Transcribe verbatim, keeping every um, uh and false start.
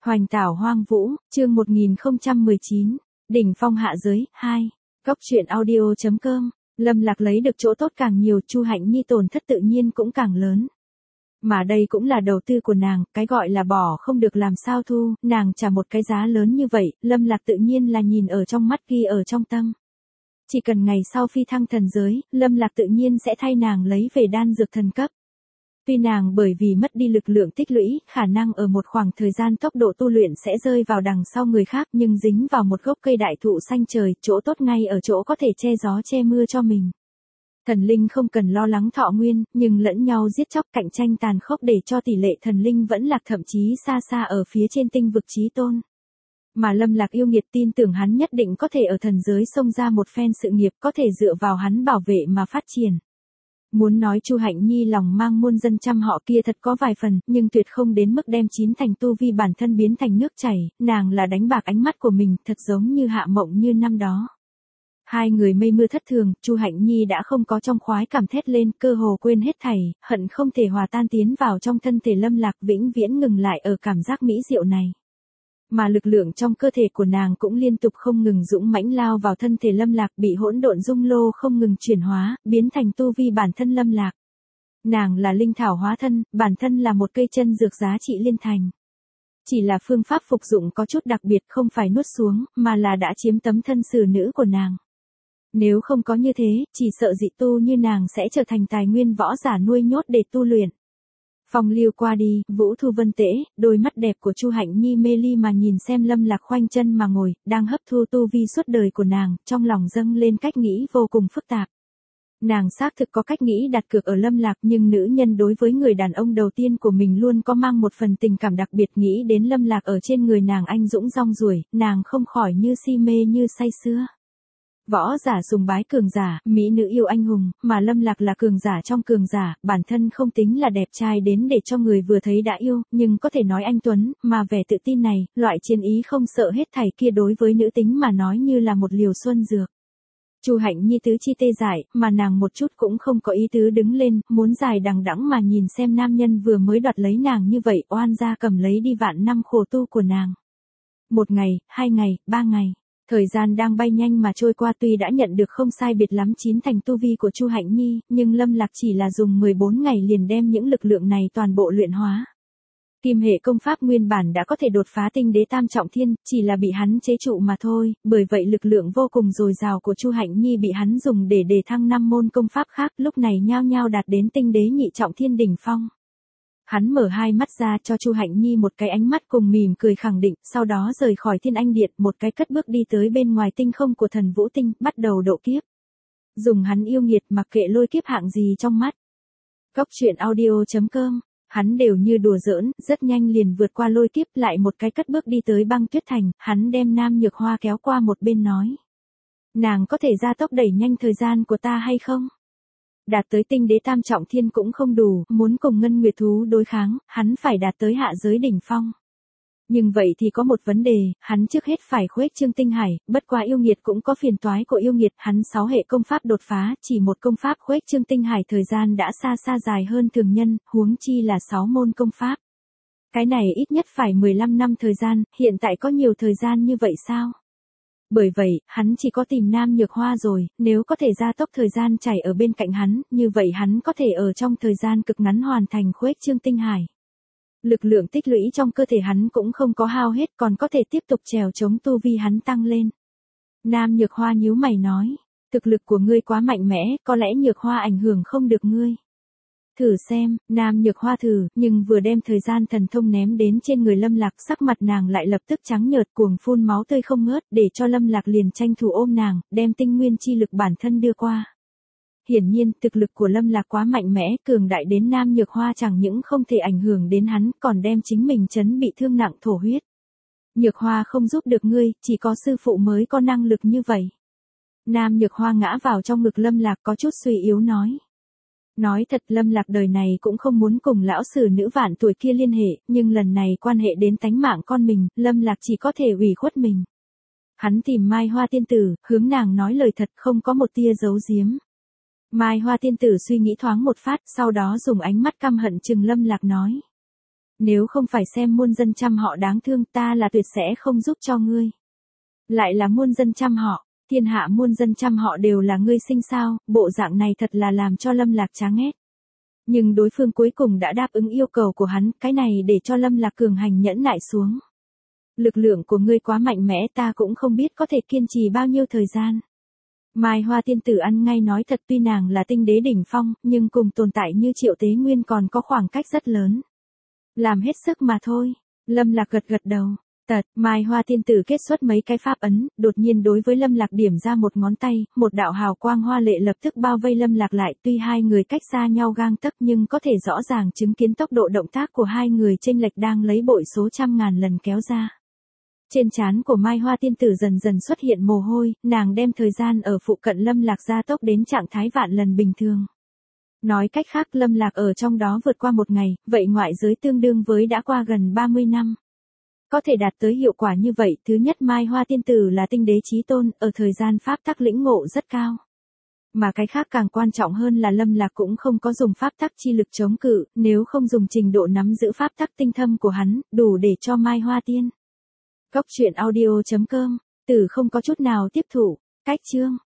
Hoành tảo hoang vũ, chương một nghìn không trăm mười chín, đỉnh phong hạ giới, hai. Góc truyện audio chấm com, Lâm Lạc lấy được chỗ tốt càng nhiều, Chu Hạnh Nhi tổn thất tự nhiên cũng càng lớn. Mà đây cũng là đầu tư của nàng, cái gọi là bỏ không được làm sao thu, nàng trả một cái giá lớn như vậy, Lâm Lạc tự nhiên là nhìn ở trong mắt ghi ở trong tâm. Chỉ cần ngày sau phi thăng thần giới, Lâm Lạc tự nhiên sẽ thay nàng lấy về đan dược thần cấp. Tuy nàng bởi vì mất đi lực lượng tích lũy, khả năng ở một khoảng thời gian tốc độ tu luyện sẽ rơi vào đằng sau người khác, nhưng dính vào một gốc cây đại thụ xanh trời, chỗ tốt ngay ở chỗ có thể che gió che mưa cho mình. Thần linh không cần lo lắng thọ nguyên, nhưng lẫn nhau giết chóc cạnh tranh tàn khốc để cho tỷ lệ thần linh vẫn lạc, thậm chí xa xa ở phía trên tinh vực chí tôn. Mà Lâm Lạc yêu nghiệt tin tưởng hắn nhất định có thể ở thần giới xông ra một phen sự nghiệp, có thể dựa vào hắn bảo vệ mà phát triển. Muốn nói Chu Hạnh Nhi lòng mang muôn dân trăm họ kia thật có vài phần, nhưng tuyệt không đến mức đem chín thành tu vi bản thân biến thành nước chảy, nàng là đánh bạc ánh mắt của mình, thật giống như Hạ Mộng như năm đó. Hai người mây mưa thất thường, Chu Hạnh Nhi đã không có trong khoái cảm thét lên, cơ hồ quên hết thảy, hận không thể hòa tan tiến vào trong thân thể Lâm Lạc, vĩnh viễn ngừng lại ở cảm giác mỹ diệu này. Mà lực lượng trong cơ thể của nàng cũng liên tục không ngừng dũng mãnh lao vào thân thể Lâm Lạc, bị hỗn độn dung lô không ngừng chuyển hóa, biến thành tu vi bản thân Lâm Lạc. Nàng là linh thảo hóa thân, bản thân là một cây chân dược giá trị liên thành. Chỉ là phương pháp phục dụng có chút đặc biệt, không phải nuốt xuống, mà là đã chiếm tấm thân xử nữ của nàng. Nếu không có như thế, chỉ sợ dị tu như nàng sẽ trở thành tài nguyên võ giả nuôi nhốt để tu luyện. Phong lưu qua đi, Vũ Thu Vân tễ, đôi mắt đẹp của Chu Hạnh Nhi mê ly mà nhìn xem Lâm Lạc khoanh chân mà ngồi, đang hấp thu tu vi suốt đời của nàng, trong lòng dâng lên cách nghĩ vô cùng phức tạp. Nàng xác thực có cách nghĩ đặt cược ở Lâm Lạc, nhưng nữ nhân đối với người đàn ông đầu tiên của mình luôn có mang một phần tình cảm đặc biệt, nghĩ đến Lâm Lạc ở trên người nàng anh dũng rong ruổi, nàng không khỏi như si mê như say sưa. Võ giả sùng bái cường giả, mỹ nữ yêu anh hùng, mà Lâm Lạc là cường giả trong cường giả, bản thân không tính là đẹp trai đến để cho người vừa thấy đã yêu, nhưng có thể nói anh tuấn, mà vẻ tự tin này, loại chiến ý không sợ hết thảy kia đối với nữ tính mà nói như là một liều xuân dược. Chu Hạnh Nhi tứ chi tê dại, mà nàng một chút cũng không có ý tứ đứng lên, muốn dài đằng đẵng mà nhìn xem nam nhân vừa mới đoạt lấy nàng như vậy, oan gia cầm lấy đi vạn năm khổ tu của nàng. Một ngày, hai ngày, ba ngày. Thời gian đang bay nhanh mà trôi qua, tuy đã nhận được không sai biệt lắm chín thành tu vi của Chu Hạnh Nhi, nhưng Lâm Lạc chỉ là dùng mười bốn ngày liền đem những lực lượng này toàn bộ luyện hóa. Kim hệ công pháp nguyên bản đã có thể đột phá tinh đế tam trọng thiên, chỉ là bị hắn chế trụ mà thôi, bởi vậy lực lượng vô cùng dồi dào của Chu Hạnh Nhi bị hắn dùng để đề thăng năm môn công pháp khác, lúc này nhao nhao đạt đến tinh đế nhị trọng thiên đỉnh phong. Hắn mở hai mắt ra cho Chu Hạnh Nhi một cái ánh mắt cùng mỉm cười khẳng định, sau đó rời khỏi Thiên Anh Điện, một cái cất bước đi tới bên ngoài tinh không của Thần Vũ Tinh, bắt đầu độ kiếp. Dùng hắn yêu nghiệt mặc kệ lôi kiếp hạng gì trong mắt. Góc truyện audio chấm com, hắn đều như đùa giỡn, rất nhanh liền vượt qua lôi kiếp, lại một cái cất bước đi tới Băng Tuyết Thành, hắn đem Nam Nhược Hoa kéo qua một bên nói. Nàng có thể gia tốc đẩy nhanh thời gian của ta hay không? Đạt tới tinh đế tam trọng thiên cũng không đủ, muốn cùng ngân nguyệt thú đối kháng, hắn phải đạt tới hạ giới đỉnh phong. Nhưng vậy thì có một vấn đề, hắn trước hết phải khuếch trương tinh hải, bất quá yêu nghiệt cũng có phiền toái của yêu nghiệt, hắn sáu hệ công pháp đột phá, chỉ một công pháp khuếch trương tinh hải thời gian đã xa xa dài hơn thường nhân, huống chi là sáu môn công pháp. Cái này ít nhất phải mười lăm năm thời gian, hiện tại có nhiều thời gian như vậy sao? Bởi vậy, hắn chỉ có tìm Nam Nhược Hoa rồi, nếu có thể gia tốc thời gian chảy ở bên cạnh hắn, như vậy hắn có thể ở trong thời gian cực ngắn hoàn thành khuếch trương tinh hải. Lực lượng tích lũy trong cơ thể hắn cũng không có hao hết, còn có thể tiếp tục trèo chống tu vi hắn tăng lên. Nam Nhược Hoa nhíu mày nói, thực lực của ngươi quá mạnh mẽ, có lẽ Nhược Hoa ảnh hưởng không được ngươi. Thử xem, Nam Nhược Hoa thử, nhưng vừa đem thời gian thần thông ném đến trên người Lâm Lạc, sắc mặt nàng lại lập tức trắng nhợt, cuồng phun máu tươi không ngớt, để cho Lâm Lạc liền tranh thủ ôm nàng, đem tinh nguyên chi lực bản thân đưa qua. Hiển nhiên, thực lực của Lâm Lạc quá mạnh mẽ, cường đại đến Nam Nhược Hoa chẳng những không thể ảnh hưởng đến hắn, còn đem chính mình chấn bị thương nặng thổ huyết. Nhược Hoa không giúp được ngươi, chỉ có sư phụ mới có năng lực như vậy. Nam Nhược Hoa ngã vào trong ngực Lâm Lạc có chút suy yếu nói. Nói thật, Lâm Lạc đời này cũng không muốn cùng lão sử nữ vạn tuổi kia liên hệ, nhưng lần này quan hệ đến tánh mạng con mình, Lâm Lạc chỉ có thể ủy khuất mình. Hắn tìm Mai Hoa tiên tử, hướng nàng nói lời thật, không có một tia giấu giếm. Mai Hoa tiên tử suy nghĩ thoáng một phát, sau đó dùng ánh mắt căm hận trừng Lâm Lạc nói. Nếu không phải xem muôn dân trăm họ đáng thương ta là tuyệt sẽ không giúp cho ngươi. Lại là muôn dân trăm họ, thiên hạ muôn dân trăm họ đều là ngươi sinh sao, bộ dạng này thật là làm cho Lâm Lạc chán ghét. Nhưng đối phương cuối cùng đã đáp ứng yêu cầu của hắn, cái này để cho Lâm Lạc cường hành nhẫn nại xuống. Lực lượng của ngươi quá mạnh mẽ ta cũng không biết có thể kiên trì bao nhiêu thời gian. Mai Hoa tiên tử ăn ngay nói thật tuy nàng là tinh đế đỉnh phong, nhưng cùng tồn tại như Triệu Tế Nguyên còn có khoảng cách rất lớn. Làm hết sức mà thôi. Lâm Lạc gật gật đầu. Tật, Mai Hoa tiên tử kết xuất mấy cái pháp ấn, đột nhiên đối với Lâm Lạc điểm ra một ngón tay, một đạo hào quang hoa lệ lập tức bao vây Lâm Lạc lại, tuy hai người cách xa nhau gang tấc nhưng có thể rõ ràng chứng kiến tốc độ động tác của hai người chênh lệch đang lấy bội số trăm ngàn lần kéo ra. Trên trán của Mai Hoa tiên tử dần dần xuất hiện mồ hôi, nàng đem thời gian ở phụ cận Lâm Lạc gia tốc đến trạng thái vạn lần bình thường. Nói cách khác Lâm Lạc ở trong đó vượt qua một ngày, vậy ngoại giới tương đương với đã qua gần ba mươi năm. Có thể đạt tới hiệu quả như vậy, thứ nhất Mai Hoa tiên tử là tinh đế chí tôn, ở thời gian pháp tắc lĩnh ngộ rất cao. Mà cái khác càng quan trọng hơn là Lâm Lạc cũng không có dùng pháp tắc chi lực chống cự, nếu không dùng trình độ nắm giữ pháp tắc tinh thâm của hắn, đủ để cho Mai Hoa tiên. Góc truyện audio chấm com, tử không có chút nào tiếp thủ, cách chương.